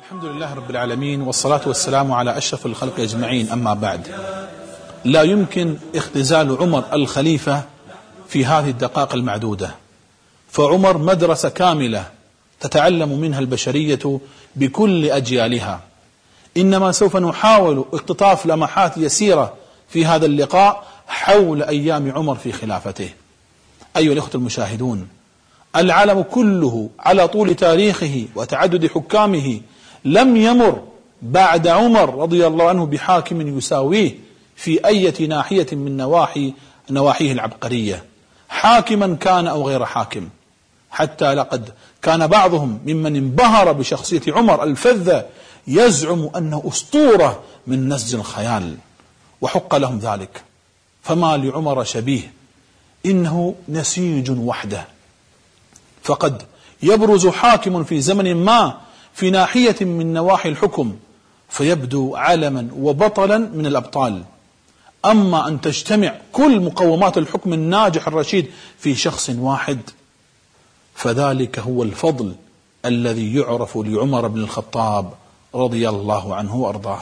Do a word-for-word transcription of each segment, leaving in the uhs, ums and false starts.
الحمد لله رب العالمين، والصلاة والسلام على أشرف الخلق أجمعين. أما بعد، لا يمكن اختزال عمر الخليفة في هذه الدقائق المعدودة، فعمر مدرسة كاملة تتعلم منها البشرية بكل أجيالها. إنما سوف نحاول اقتطاف لمحات يسيرة في هذا اللقاء حول أيام عمر في خلافته. أيها الأخوة المشاهدون، العالم كله على طول تاريخه وتعدد حكامه لم يمر بعد عمر رضي الله عنه بحاكم يساويه في أي ناحية من نواحي نواحيه العبقرية، حاكما كان أو غير حاكم. حتى لقد كان بعضهم ممن انبهر بشخصية عمر الفذة يزعم أنه أسطورة من نسج الخيال، وحق لهم ذلك، فما لعمر شبيه، إنه نسيج وحده. فقد يبرز حاكم في زمن ما في ناحية من نواحي الحكم فيبدو علما وبطلا من الأبطال، أما أن تجتمع كل مقومات الحكم الناجح الرشيد في شخص واحد فذلك هو الفضل الذي يعرف لعمر بن الخطاب رضي الله عنه وأرضاه.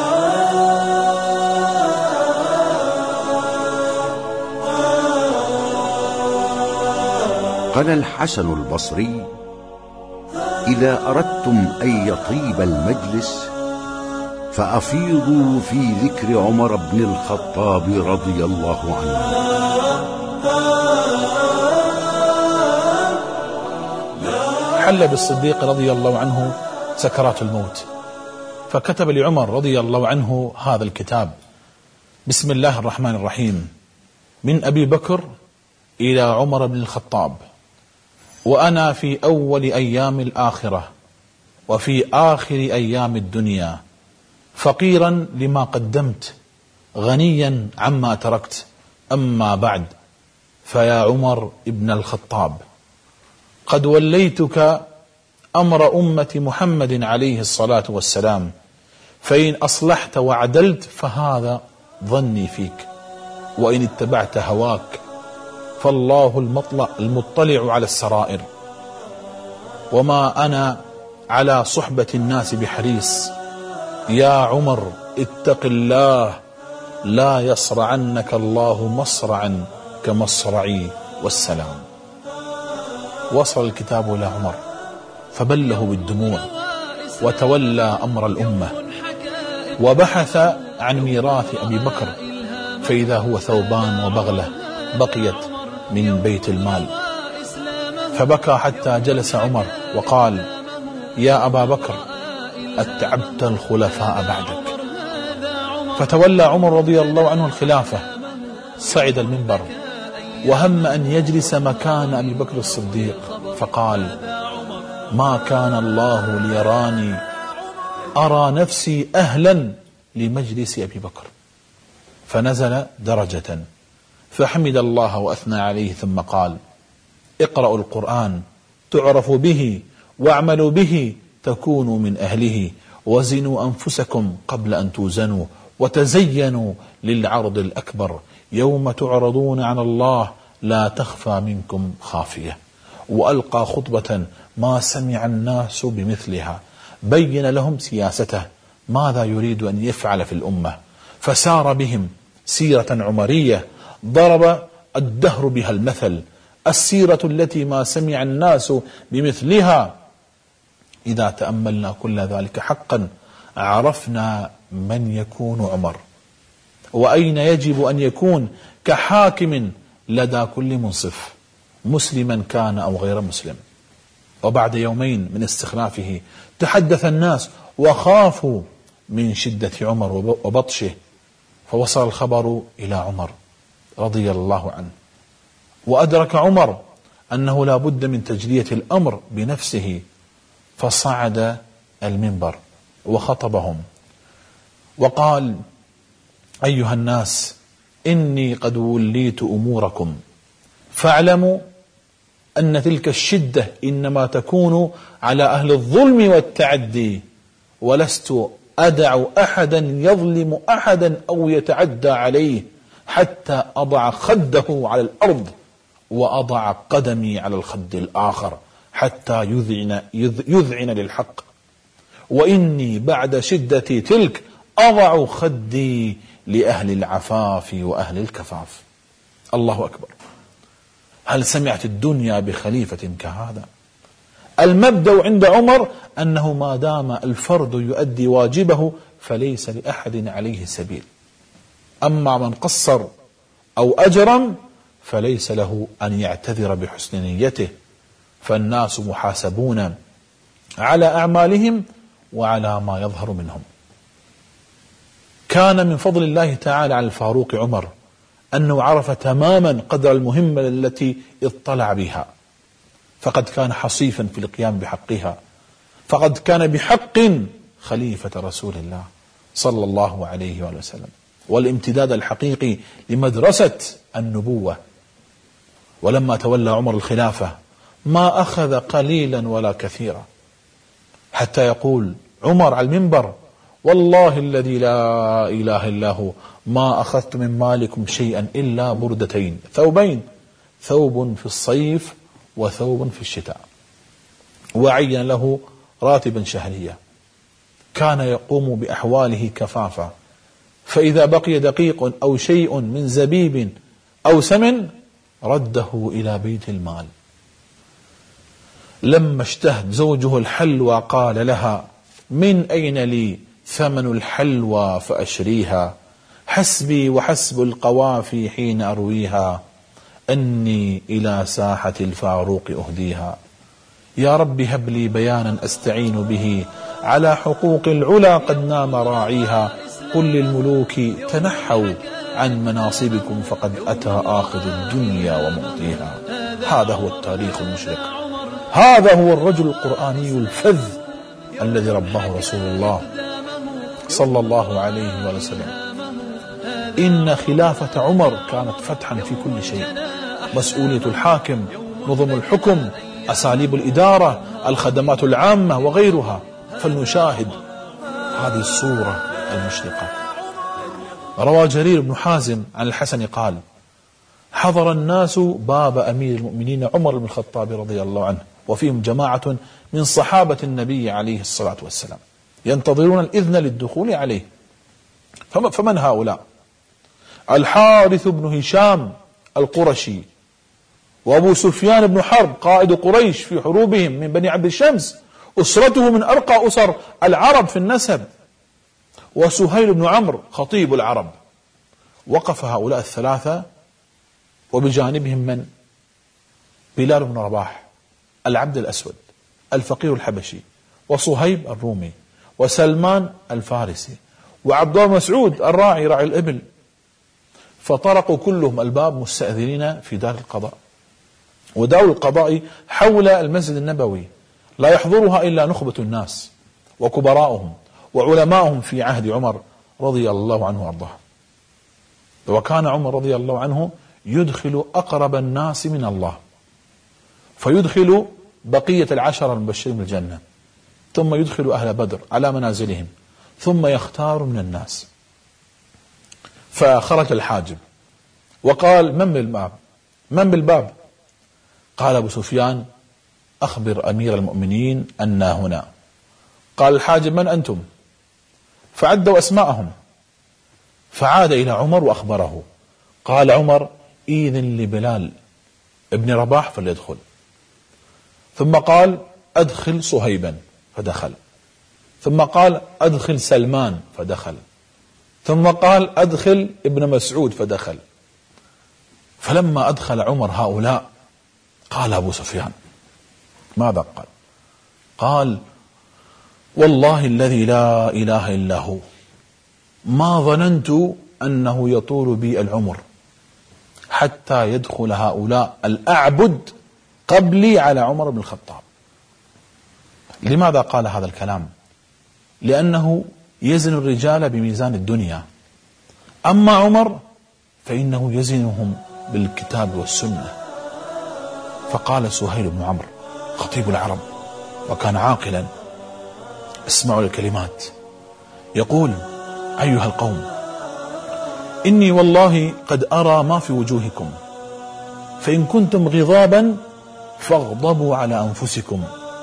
قال الحسن البصري: إذا أردتم أن يطيب المجلس فأفيضوا في ذكر عمر بن الخطاب رضي الله عنه. حل بالصديق رضي الله عنه سكرات الموت، فكتب لعمر رضي الله عنه هذا الكتاب: بسم الله الرحمن الرحيم، من أبي بكر إلى عمر بن الخطاب، وأنا في أول أيام الآخرة وفي آخر أيام الدنيا، فقيرا لما قدمت، غنيا عما تركت، أما بعد، فيا عمر ابن الخطاب، قد وليتك أمر أمة محمد عليه الصلاة والسلام، فإن أصلحت وعدلت فهذا ظني فيك، وإن اتبعت هواك فالله المطلع, المطلع على السرائر، وما أنا على صحبة الناس بحريص. يا عمر اتق الله، لا يصرعنك الله مصرعا كمصرعي، والسلام. وصل الكتاب إلى عمر فبله بالدموع، وتولى أمر الأمة، وبحث عن ميراث أبي بكر، فإذا هو ثوبان وبغلة بقيت من بيت المال، فبكى حتى جلس عمر وقال: يا أبا بكر، أتعبت الخلفاء بعدك. فتولى عمر رضي الله عنه الخلافة، صعد المنبر وهم أن يجلس مكان أبي بكر الصديق، فقال: ما كان الله ليراني أرى نفسي أهلا لمجلس أبي بكر. فنزل درجة فحمد الله وأثنى عليه، ثم قال: اقرأوا القرآن تعرفوا به، واعملوا به تكونوا من أهله، وزنوا أنفسكم قبل أن توزنوا، وتزينوا للعرض الأكبر، يوم تعرضون على الله لا تخفى منكم خافية. وألقى خطبة ما سمع الناس بمثلها، بين لهم سياسته، ماذا يريد أن يفعل في الأمة، فسار بهم سيرة عمرية ضرب الدهر بها المثل، السيرة التي ما سمع الناس بمثلها. إذا تأملنا كل ذلك حقا عرفنا من يكون عمر، وأين يجب أن يكون كحاكم لدى كل منصف، مسلما كان أو غير مسلم. وبعد يومين من استخلافه تحدث الناس وخافوا من شدة عمر وبطشه، فوصل الخبر إلى عمر رضي الله عنه، وأدرك عمر أنه لا بد من تجلية الأمر بنفسه، فصعد المنبر وخطبهم وقال: أيها الناس، إني قد وليت أموركم، فاعلموا أن تلك الشدة إنما تكون على أهل الظلم والتعدي، ولست أدع أحدا يظلم أحدا أو يتعدى عليه حتى أضع خده على الأرض وأضع قدمي على الخد الآخر حتى يذعن, يذعن للحق. وإني بعد شدتي تلك أضع خدي لأهل العفاف وأهل الكفاف. الله أكبر. هل سمعت الدنيا بخليفة كهذا؟ المبدأ عند عمر أنه ما دام الفرد يؤدي واجبه فليس لأحد عليه سبيل، أما من قصر أو أجرم فليس له أن يعتذر بحسن نيته، فالناس محاسبون على أعمالهم وعلى ما يظهر منهم. كان من فضل الله تعالى على الفاروق عمر أنه عرف تماما قدر المهمة التي اطلع بها، فقد كان حصيفا في القيام بحقها، فقد كان بحق خليفة رسول الله صلى الله عليه وآله وسلم، والامتداد الحقيقي لمدرسة النبوة. ولما تولى عمر الخلافة ما أخذ قليلا ولا كثيرا، حتى يقول عمر على المنبر: والله الذي لا إله إلا هو ما أخذت من مالكم شيئا إلا بردتين، ثوبين، ثوب في الصيف وثوب في الشتاء. وعين له راتبا شهريا، كان يقوم بأحواله كفافا، فإذا بقي دقيق أو شيء من زبيب أو سمن رده إلى بيت المال. لما اشتهت زوجه الحلوى قال لها: من أين لي ثمن الحلوى فأشريها، حسبي وحسب القوافي حين أرويها، أني إلى ساحة الفاروق أهديها. يا رب هب لي بيانا أستعين به على حقوق العلا قد نام راعيها، قل للملوك تنحوا عن مناصبكم فقد أتى آخذ الدنيا ومعطيها. هذا هو التاريخ المشرق، هذا هو الرجل القرآني الفذ الذي رباه رسول الله صلى الله عليه وسلم. إن خلافة عمر كانت فتحا في كل شيء: مسؤولية الحاكم، نظم الحكم، أساليب الإدارة، الخدمات العامة وغيرها. فلنشاهد هذه الصورة المشرقة. روى جرير بن حازم عن الحسن قال: حضر الناس باب أمير المؤمنين عمر بن الخطاب رضي الله عنه، وفيهم جماعة من صحابة النبي عليه الصلاة والسلام ينتظرون الإذن للدخول عليه. فمن هؤلاء؟ الحارث بن هشام القرشي، وأبو سفيان بن حرب قائد قريش في حروبهم من بني عبد الشمس، أسرته من أرقى أسر العرب في النسب، وسهيل بن عمرو خطيب العرب. وقف هؤلاء الثلاثة وبجانبهم من؟ بلال بن رباح العبد الأسود الفقير الحبشي، وصهيب الرومي، وسلمان الفارسي، وعبد الله مسعود الراعي راعي الإبل. فطرقوا كلهم الباب مستأذنين في دار القضاء، ودار القضاء حول المسجد النبوي لا يحضرها إلا نخبة الناس وكبراءهم وعلماءهم في عهد عمر رضي الله عنه وارضاه. وكان عمر رضي الله عنه يدخل أقرب الناس من الله، فيدخل بقية العشرة المبشرين بالجنة، ثم يدخل أهل بدر على منازلهم، ثم يختار من الناس. فخرج الحاجب وقال: من بالباب؟ من بالباب؟ قال أبو سفيان: أخبر أمير المؤمنين أننا هنا. قال الحاجب: من أنتم؟ فعدوا أسماءهم، فعاد إلى عمر وأخبره. قال عمر: إذن لبلال ابن رباح فليدخل. ثم قال: أدخل صهيبا، فدخل. ثم قال: أدخل سلمان، فدخل. ثم قال: أدخل ابن مسعود، فدخل. فلما أدخل عمر هؤلاء قال أبو سفيان: ماذا قال؟ قال: والله الذي لا إله إلا هو ما ظننت أنه يطول بي العمر حتى يدخل هؤلاء الأعبد قبلي على عمر بن الخطاب. لماذا قال هذا الكلام؟ لأنه يزن الرجال بميزان الدنيا، أما عمر فإنه يزنهم بالكتاب والسنة. فقال سهيل بن عمرو خطيب العرب وكان عاقلا: اسمعوا الكلمات. يقول: أيها القوم، إني والله قد أرى ما في وجوهكم، فإن كنتم غضابا فاغضبوا على أنفسكم،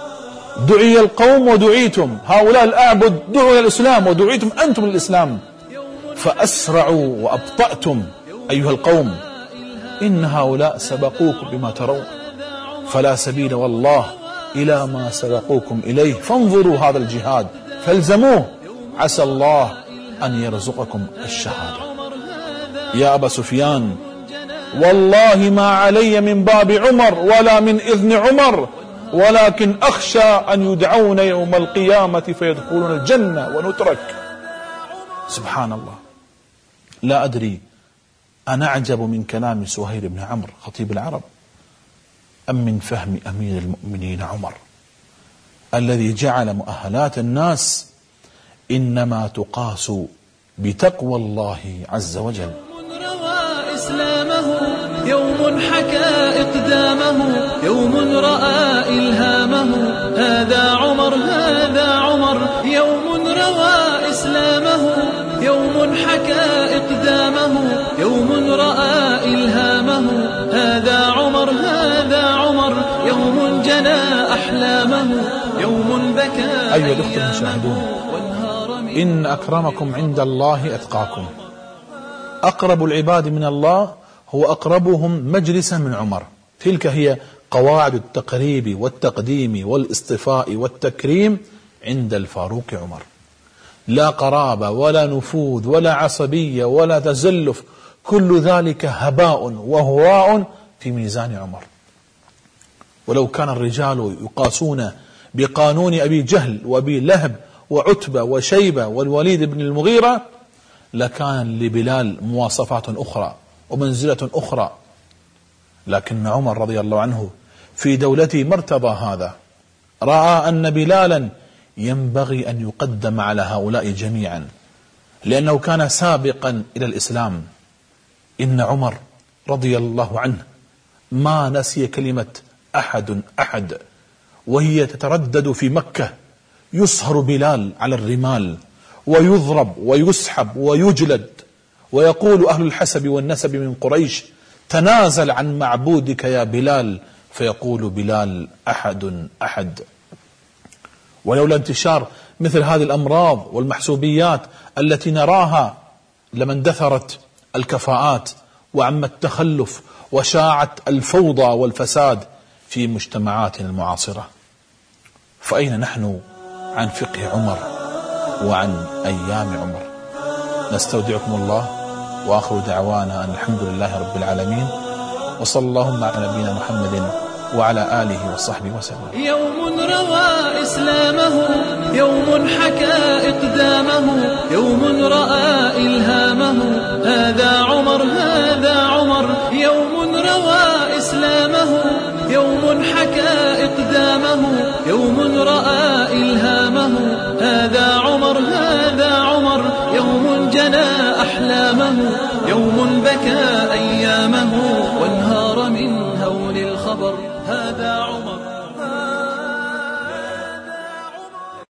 دعي القوم ودعيتم، هؤلاء الأعبد دعوا إلى الإسلام ودعيتم أنتم للإسلام، فأسرعوا وأبطأتم أيها القوم، إن هؤلاء سبقوكم بما ترون، فلا سبيل والله إلى ما سبقوكم إليه، فانظروا هذا الجهاد فالزموه، عسى الله أن يرزقكم الشهادة. يا أبا سفيان والله ما علي من باب عمر ولا من إذن عمر، ولكن أخشى أن يدعون يوم القيامة فيدخلون الجنة ونترك. سبحان الله، لا أدري أنا أعجب من كلام سهيل بن عمرو خطيب العرب أم من فهم أمير المؤمنين عمر الذي جعل مؤهلات الناس إنما تقاس بتقوى الله عز وجل. روى إسلامه يوم حكى إقدامه، يوم رأى إلهامه، هذا عمر هذا عمر. يوم روى إسلامه يوم حكى إقدامه، يوم رأى إلهامه، هذا عمر هذا عمر. يوم جنى أحلامه، يوم بكى. أيها الأخوة المشاهدون، إن أكرمكم عند الله أتقاكم. أقرب العباد من الله هو أقربهم مجلسا من عمر. تلك هي قواعد التقريب والتقديم والاصطفاء والتكريم عند الفاروق عمر. لا قرابة ولا نفوذ ولا عصبية ولا تزلف، كل ذلك هباء وهواء في ميزان عمر. ولو كان الرجال يقاسون بقانون أبي جهل وأبي لهب وعتبة وشيبة والوليد بن المغيرة لكان لبلال مواصفات أخرى ومنزلة أخرى، لكن عمر رضي الله عنه في دولته ما ارتضى هذا، رأى أن بلالا ينبغي أن يقدم على هؤلاء جميعا لأنه كان سابقا إلى الإسلام. إن عمر رضي الله عنه ما نسي كلمة أحد أحد، وهي تتردد في مكة، يصهر بلال على الرمال ويضرب ويسحب ويجلد، ويقول أهل الحسب والنسب من قريش: تنازل عن معبودك يا بلال، فيقول بلال: أحد أحد. ولولا انتشار مثل هذه الأمراض والمحسوبيات التي نراها لما اندثرت الكفاءات وعم التخلف وشاعت الفوضى والفساد في مجتمعاتنا المعاصرة. فأين نحن عن فقه عمر وعن أيام عمر؟ نستودعكم الله، وآخر دعوانا أن الحمد لله رب العالمين، وصلى اللهم على نبينا محمد وعلى آله وصحبه وسلم. يوم روى إسلامه يوم حكى إقدامه، يوم رأى إلهامه، هذا عمر هذا عمر. يوم روى إسلامه يوم حكى إقدامه، يوم رأى إلهامه، هذا عمر هذا عمر. يوم جنى أحلامه، يوم بكى أيامه، وانهار من هول الخبر، هذا عمر.